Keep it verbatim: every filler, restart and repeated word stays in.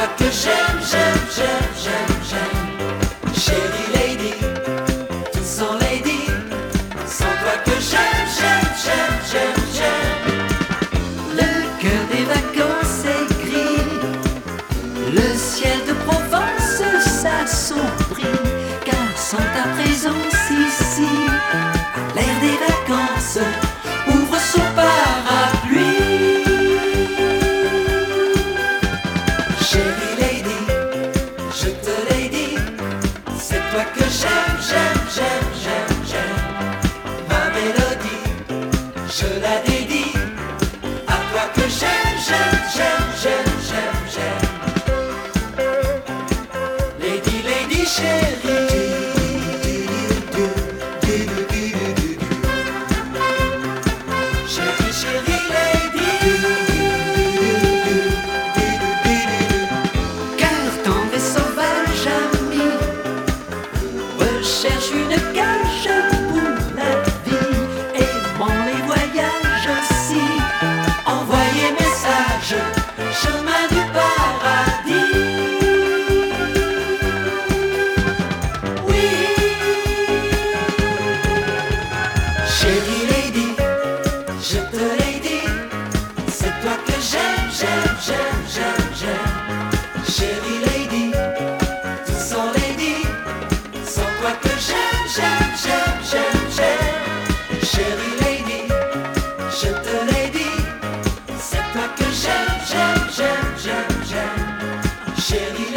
que j'aime, j'aime, j'aime, j'aime, j'aime. Chérie lady, tu sens lady. Sans toi que j'aime, j'aime, j'aime, j'aime, j'aime. Le cœur des vacances est gris. Le ciel de Provence s'assombrit. Car sans ta présence ici, l'air des vacances ouvre son parapluie. Chérie lady, je te l'ai dit, c'est toi que j'aime, j'aime, j'aime, j'aime, j'aime. Ma mélodie, je la dédie à toi que j'aime, j'aime, j'aime, j'aime, j'aime, j'aime. Lady, lady, chérie. Chérie, chérie, lady. Cœur tendre et sauvage ami, recherche une cage pour la vie, aimant les voyages aussi, envoyer message, chemin du paradis. Oui, chérie lady, je te l'ai dit, c'est toi que j'aime, j'aime, j'aime, j'aime, j'aime. Chérie lady, tu sens lady, sans toi que j'aime, j'aime, j'aime, j'aime, j'aime. Chérie lady, je te l'ai dit, c'est toi que j'aime, j'aime, j'aime, j'aime, j'aime. Chérie